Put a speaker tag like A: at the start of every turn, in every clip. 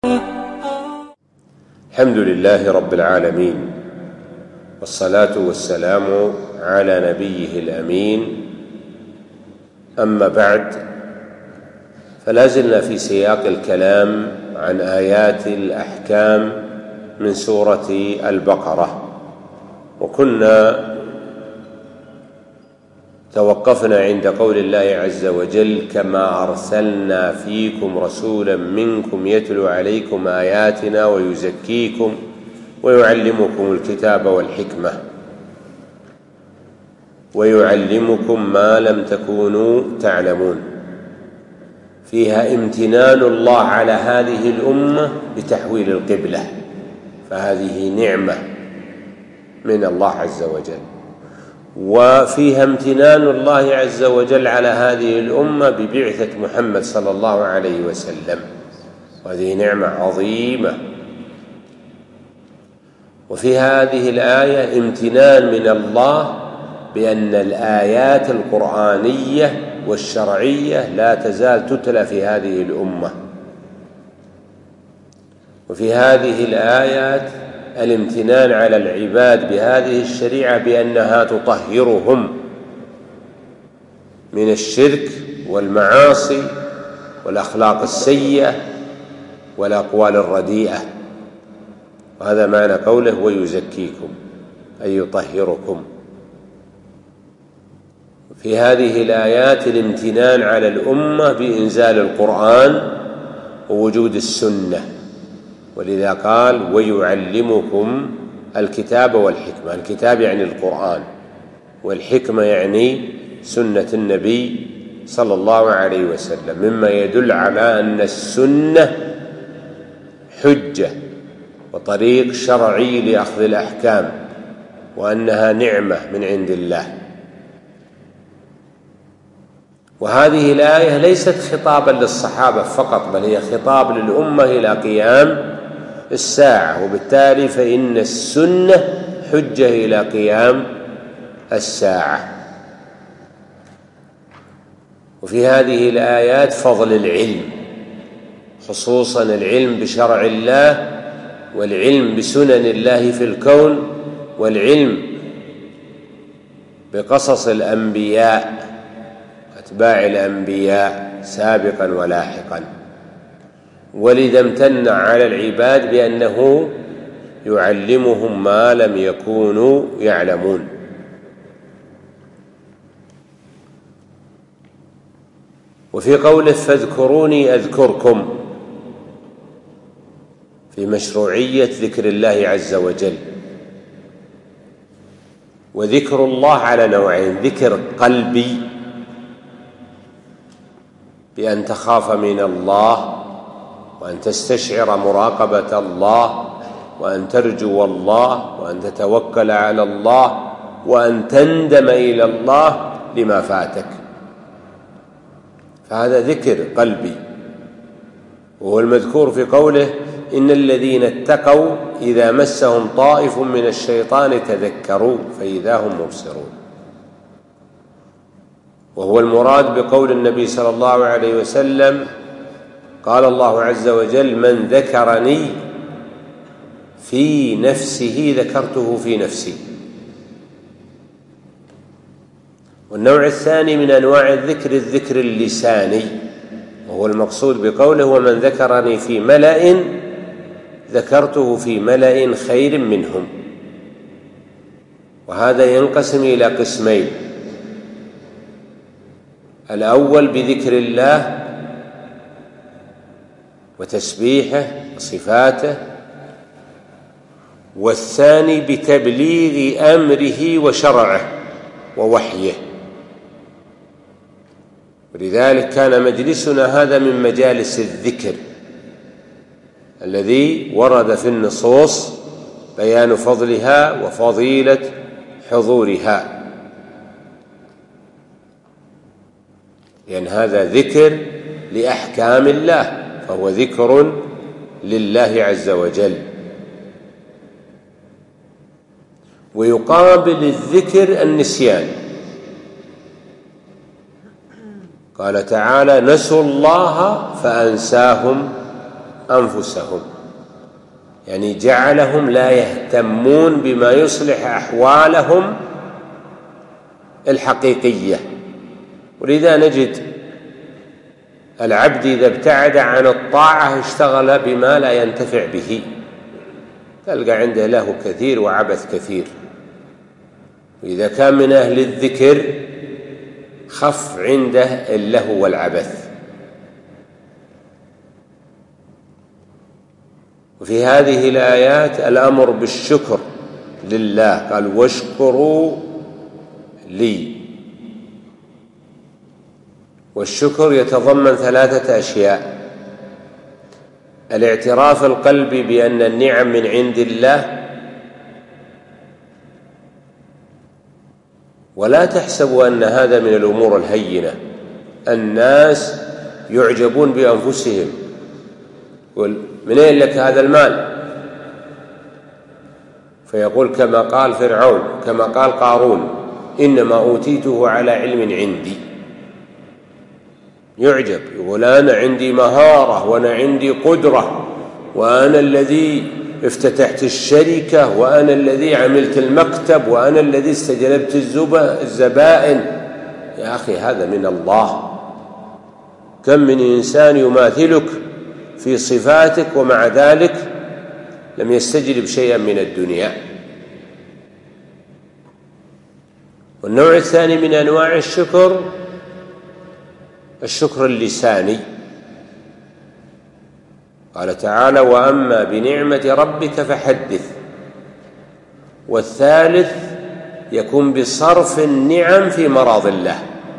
A: الحمد لله رب العالمين، والصلاة والسلام على نبيه الأمين. أما بعد، فلا زلنا في سياق الكلام عن آيات الأحكام من سورة البقرة، وكنا توقفنا عند قول الله عز وجل: كما أرسلنا فيكم رسولا منكم يتلو عليكم آياتنا ويزكيكم ويعلمكم الكتاب والحكمة ويعلمكم ما لم تكونوا تعلمون. فيها امتنان الله على هذه الأمة بتحويل القبلة، فهذه نعمة من الله عز وجل. وفيها امتنان الله عز وجل على هذه الأمة ببعثة محمد صلى الله عليه وسلم، وهذه نعمة عظيمة. وفي هذه الآية امتنان من الله بأن الآيات القرآنية والشرعية لا تزال تتلى في هذه الأمة. وفي هذه الآيات الامتنان على العباد بهذه الشريعة بأنها تطهرهم من الشرك والمعاصي والأخلاق السيئة والأقوال الرديئة، وهذا معنى قوله ويزكيكم أي يطهركم. في هذه الآيات الامتنان على الأمة بإنزال القرآن ووجود السنة، ولذا قال ويعلمكم الكتاب والحكمة. الكتاب يعني القرآن، والحكمة يعني سنة النبي صلى الله عليه وسلم، مما يدل على أن السنة حجة وطريق شرعي لأخذ الأحكام، وأنها نعمة من عند الله. وهذه الآية ليست خطابا للصحابة فقط، بل هي خطاب للأمة إلى قيام الساعة، وبالتالي فإن السنة حجة إلى قيام الساعة. وفي هذه الآيات فضل العلم، خصوصا العلم بشرع الله، والعلم بسنن الله في الكون، والعلم بقصص الأنبياء أتباع الأنبياء سابقا ولاحقا. ولذا امتن على العباد بأنه يعلمهم ما لم يكونوا يعلمون. وفي قوله فاذكروني أذكركم في مشروعية ذكر الله عز وجل. وذكر الله على نوعين: ذكر قلبي بأن تخاف من الله وأن تستشعر مراقبة الله وأن ترجو الله وأن تتوكل على الله وأن تندم إلى الله لما فاتك، فهذا ذكر قلبي، وهو المذكور في قوله إن الذين اتقوا إذا مسهم طائف من الشيطان تذكروا فإذا هم مبصرون. وهو المراد بقول النبي صلى الله عليه وسلم قال الله عز وجل من ذكرني في نفسه ذكرته في نفسي. والنوع الثاني من أنواع الذكر اللساني، وهو المقصود بقوله ومن ذكرني في ملأ ذكرته في ملأ خير منهم. وهذا ينقسم إلى قسمين: الأول بذكر الله وتسبيحه وصفاته، والثاني بتبليغ أمره وشرعه ووحيه. ولذلك كان مجلسنا هذا من مجالس الذكر الذي ورد في النصوص بيان فضلها وفضيلة حضورها، لأن هذا ذكر لأحكام الله، فهو ذكر لله عز وجل. ويقابل الذكر النسيان، قال تعالى نسوا الله فأنساهم أنفسهم، يعني جعلهم لا يهتمون بما يصلح أحوالهم الحقيقية. ولذا نجد العبد إذا ابتعد عن الطاعة اشتغل بما لا ينتفع به، تلقى عنده له كثير وعبث كثير. وإذا كان من أهل الذكر خف عنده اللهو والعبث. وفي هذه الآيات الأمر بالشكر لله، قال واشكروا لي. والشكر يتضمن 3 أشياء: الاعتراف القلبي بأن النعم من عند الله، ولا تحسبوا أن هذا من الأمور الهينة. الناس يعجبون بأنفسهم، يقول من أين لك هذا المال؟ فيقول كما قال فرعون، كما قال قارون: إنما أوتيته على علم عندي. يعجب، يقول أنا عندي مهارة وأنا عندي قدرة وأنا الذي افتتحت الشركة وأنا الذي عملت المكتب وأنا الذي استجلبت الزبائن. يا أخي هذا من الله. كم من إنسان يماثلك في صفاتك ومع ذلك لم يستجلب شيئا من الدنيا. والنوع الثاني من أنواع الشكر الشكر اللساني. قال تعالى: وأما بنعمة ربك فحدث. والثالث يكون بصرف النعم في مراض الله.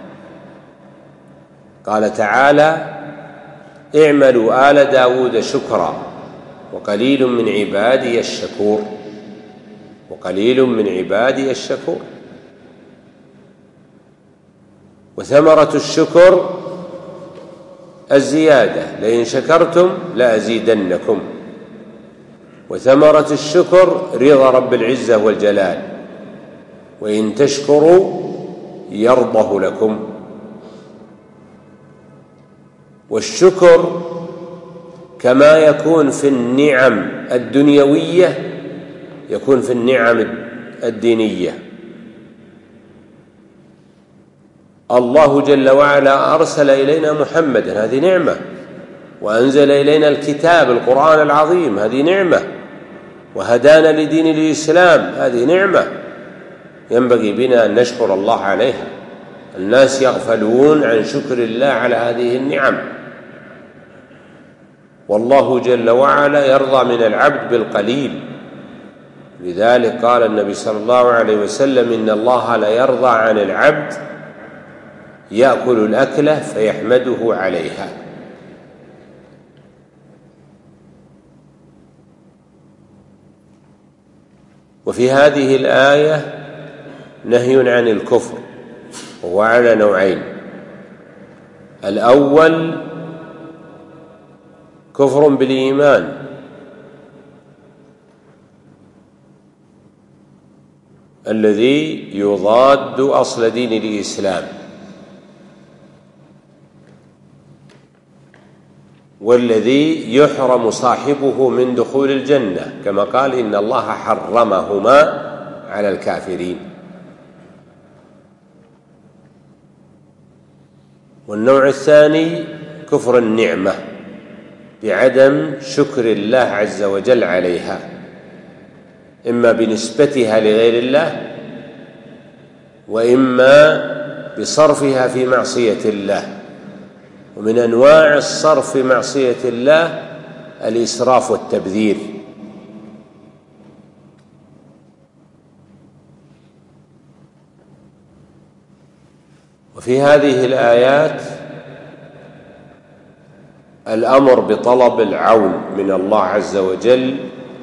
A: قال تعالى: اعملوا آل داود شكرا وقليل من عبادي الشكور. وقليل من عبادي الشكور. وثمرة الشكر الزيادة: لئن شكرتم لأزيدنكم. وثمرة الشكر رضا رب العزة والجلال: وإن تشكروا يرضه لكم. والشكر كما يكون في النعم الدنيوية يكون في النعم الدينية. الله جل وعلا أرسل إلينا محمدا، هذه نعمة. وأنزل إلينا الكتاب القرآن العظيم، هذه نعمة. وهدانا لدين الإسلام، هذه نعمة ينبغي بنا أن نشكر الله عليها. الناس يغفلون عن شكر الله على هذه النعم. والله جل وعلا يرضى من العبد بالقليل. لذلك قال النبي صلى الله عليه وسلم: إن الله لا يرضى عن العبد يأكل الأكلة فيحمده عليها. وفي هذه الآية نهي عن الكفر، وهو على نوعين: الأول كفر بالإيمان، الذي يضاد أصل دين الإسلام، والذي يحرم صاحبه من دخول الجنة، كما قال: إن الله حرمهما على الكافرين. والنوع الثاني كفر النعمة بعدم شكر الله عز وجل عليها، إما بنسبتها لغير الله وإما بصرفها في معصية الله. ومن أنواع الصرف في معصية الله الإسراف والتبذير. وفي هذه الآيات الأمر بطلب العون من الله عز وجل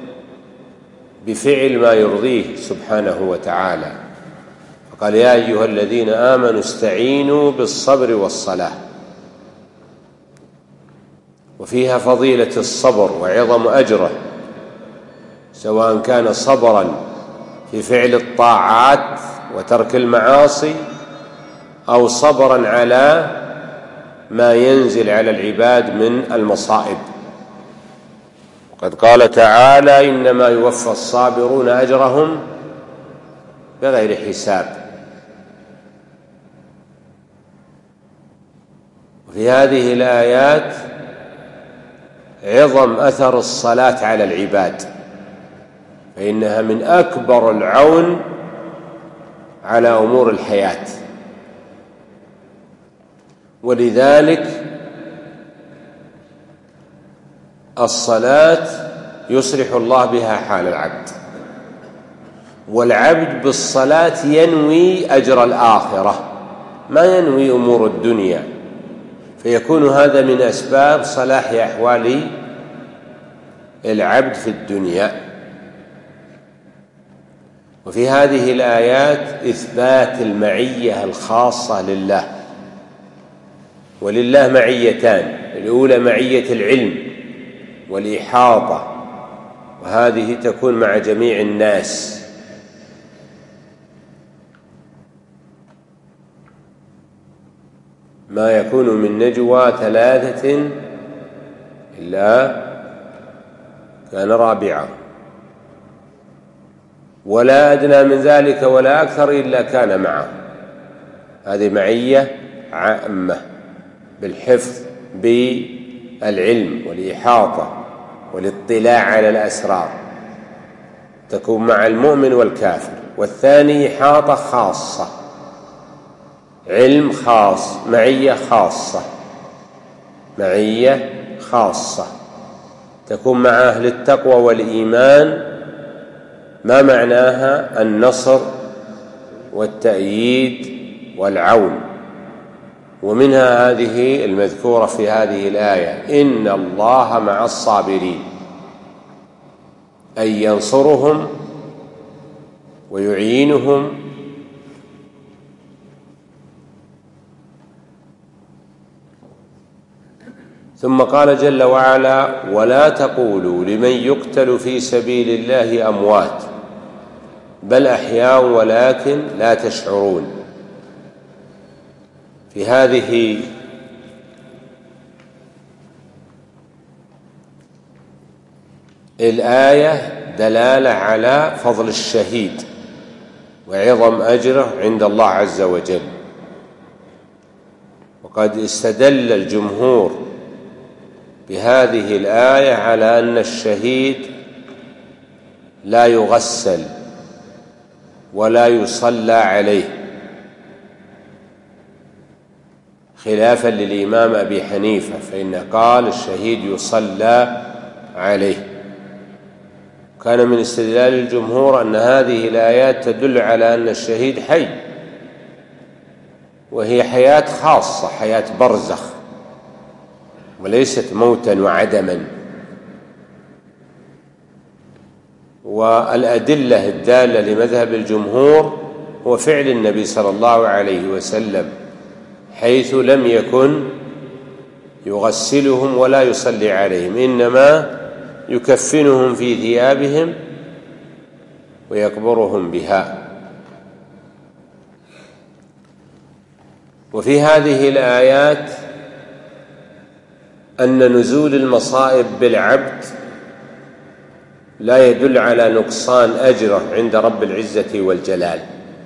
A: بفعل ما يرضيه سبحانه وتعالى. فقال: يا أيها الذين آمنوا استعينوا بالصبر والصلاة. وفيها فضيلة الصبر وعظم أجره، سواء كان صبرا في فعل الطاعات وترك المعاصي أو صبرا على ما ينزل على العباد من المصائب. قد قال تعالى: إنما يوفى الصابرون أجرهم بغير حساب. وفي هذه الآيات عظم أثر الصلاة على العباد، فإنها من أكبر العون على أمور الحياة، ولذلك الصلاة يصلح الله بها حال العبد، والعبد بالصلاة ينوي أجر الآخرة، ما ينوي أمور الدنيا، فيكون هذا من أسباب صلاح أحوال العبد في الدنيا. وفي هذه الآيات إثبات المعية الخاصة لله، ولله معيتان: الأولى معية العلم والإحاطة، وهذه تكون مع جميع الناس، ما يكون من نجوى 3 إلا كان رابعا، ولا أدنى من ذلك ولا أكثر إلا كان معه. هذه معية عامة بالحفظ بالعلم والإحاطة والاطلاع على الأسرار، تكون مع المؤمن والكافر. والثاني إحاطة خاصة، علم خاص، معية خاصة، معية خاصة تكون مع أهل التقوى والإيمان، ما معناها؟ النصر والتأييد والعون. ومنها هذه المذكورة في هذه الآية: إن الله مع الصابرين، أي ينصرهم ويعينهم ثم قال جل وعلا: ولا تقولوا لمن يقتل في سبيل الله أموات بل أحياء ولكن لا تشعرون. في هذه الآية دلالة على فضل الشهيد وعظم أجره عند الله عز وجل. وقد استدل الجمهور بهذه الآية على أن الشهيد لا يغسل ولا يصلى عليه، خلافا للإمام أبي حنيفة، فإنه قال الشهيد يصلى عليه. كان من استدلال الجمهور أن هذه الآيات تدل على أن الشهيد حي، وهي حياة خاصة، حياة برزخ، وليست موتا وعدما. والأدلة الدالة لمذهب الجمهور هو فعل النبي صلى الله عليه وسلم، حيث لم يكن يغسلهم ولا يصلي عليهم، إنما يكفنهم في ثيابهم ويقبرهم بها. وفي هذه الآيات أن نزول المصائب بالعبد لا يدل على نقصان أجره عند رب العزة والجلال.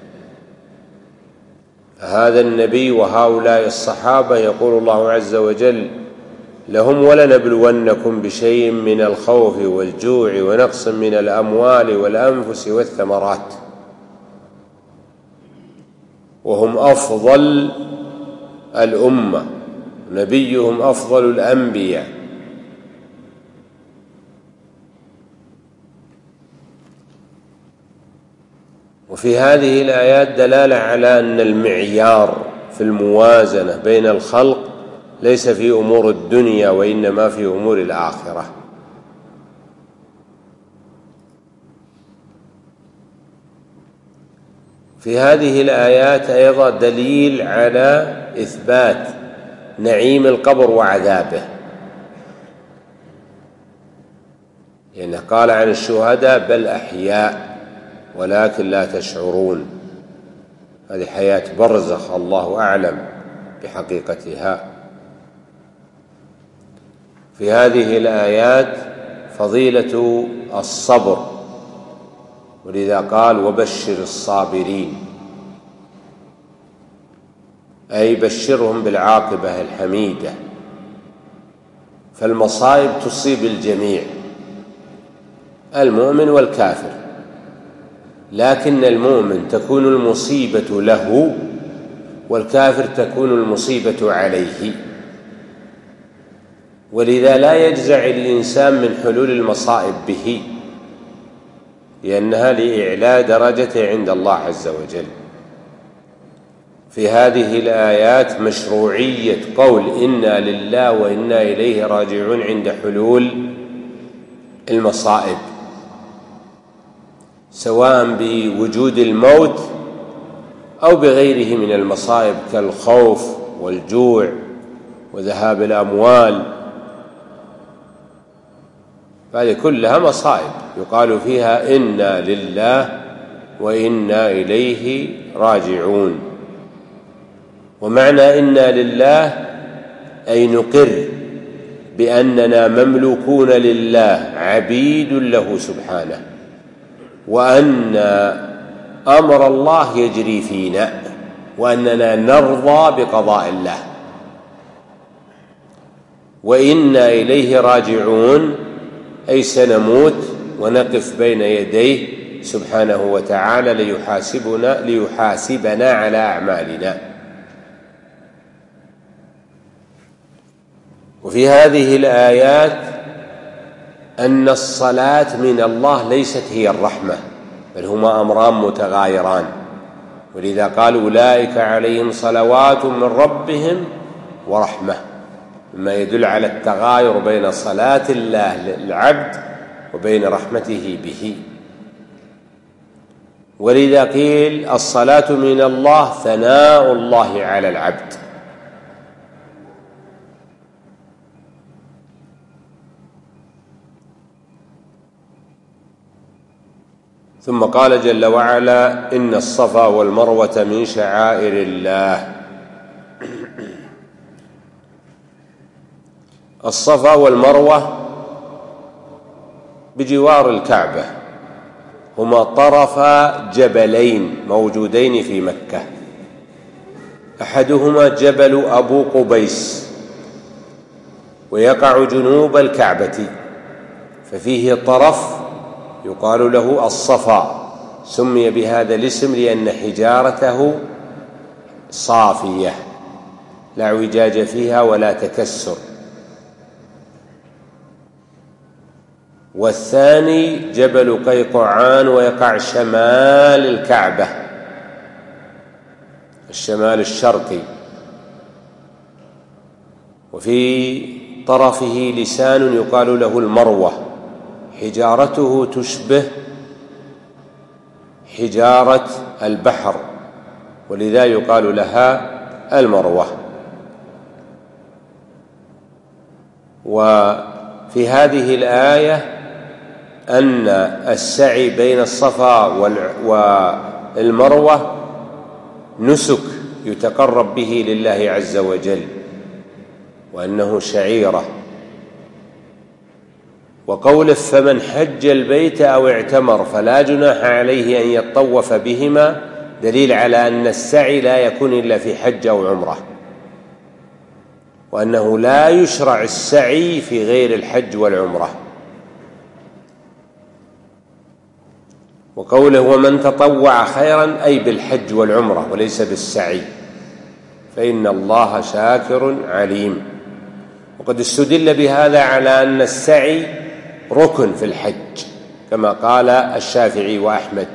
A: هذا النبي وهؤلاء الصحابة يقول الله عز وجل لهم: ولنبلونكم بشيء من الخوف والجوع ونقص من الأموال والأنفس والثمرات، وهم أفضل الأمة، نبيهم أفضل الأنبياء. وفي هذه الآيات دلالة على أن المعيار في الموازنة بين الخلق ليس في أمور الدنيا وإنما في أمور الآخرة. في هذه الآيات أيضا دليل على إثبات نعيم القبر وعذابه، لأنه قال عن الشهداء: بل أحياء ولكن لا تشعرون. هذه حياة برزخ الله أعلم بحقيقتها. في هذه الآيات فضيلة الصبر، ولذا قال وبشر الصابرين، أي بشرهم بالعاقبة الحميدة. فالمصائب تصيب الجميع، المؤمن والكافر، لكن المؤمن تكون المصيبة له، والكافر تكون المصيبة عليه. ولذا لا يجزع الإنسان من حلول المصائب به، لأنها لإعلاء درجته عند الله عز وجل. في هذه الآيات مشروعية قول إنا لله وإنا إليه راجعون عند حلول المصائب، سواء بوجود الموت أو بغيره من المصائب كالخوف والجوع وذهاب الأموال، هذه كلها مصائب يقال فيها إنا لله وإنا إليه راجعون. ومعنى إنا لله أي نقر بأننا مملوكون لله عبيد له سبحانه، وأن أمر الله يجري فينا، وأننا نرضى بقضاء الله. وإنا إليه راجعون أي سنموت ونقف بين يديه سبحانه وتعالى ليحاسبنا على أعمالنا. وفي هذه الآيات أن الصلاة من الله ليست هي الرحمة، بل هما أمران متغايران، ولذا قال أولئك عليهم صلوات من ربهم ورحمة، مما يدل على التغاير بين صلاة الله للعبد وبين رحمته به. ولذا قيل الصلاة من الله ثناء الله على العبد. ثم قال جل وعلا إن الصفا والمروة من شعائر الله. الصفا والمروة بجوار الكعبة، هما طرفا جبلين موجودين في مكة، أحدهما جبل أبو قبيس ويقع جنوب الكعبة، ففيه طرف يقال له الصفا، سمي بهذا الاسم لأن حجارته صافية لا اعوجاج فيها ولا تكسر. والثاني جبل قيقعان ويقع شمال الكعبة، الشمال الشرقي، وفي طرفه لسان يقال له المروة، حجارته تشبه حجارة البحر، ولذا يقال لها المروة. وفي هذه الآية أن السعي بين الصفا والمروة نسك يتقرب به لله عز وجل، وأنه شعيرة. وقوله فمن حج البيت أو اعتمر فلا جناح عليه أن يطوف بهما دليل على أن السعي لا يكون إلا في حج أو عمرة، وأنه لا يشرع السعي في غير الحج والعمرة. وقوله ومن تطوع خيرا أي بالحج والعمرة وليس بالسعي، فإن الله شاكر عليم. وقد استدل بهذا على أن السعي ركن في الحج كما قال الشافعي وأحمد،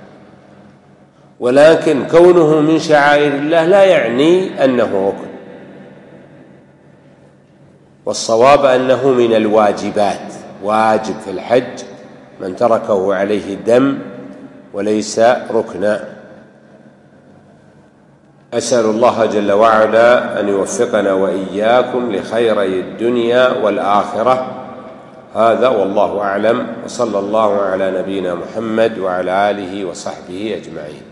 A: ولكن كونه من شعائر الله لا يعني أنه ركن، والصواب أنه من الواجبات، واجب في الحج من تركه عليه دم وليس ركنا. أسأل الله جل وعلا أن يوفقنا وإياكم لخيري الدنيا والآخرة. هذا والله أعلم، وصلى الله على نبينا محمد وعلى آله وصحبه أجمعين.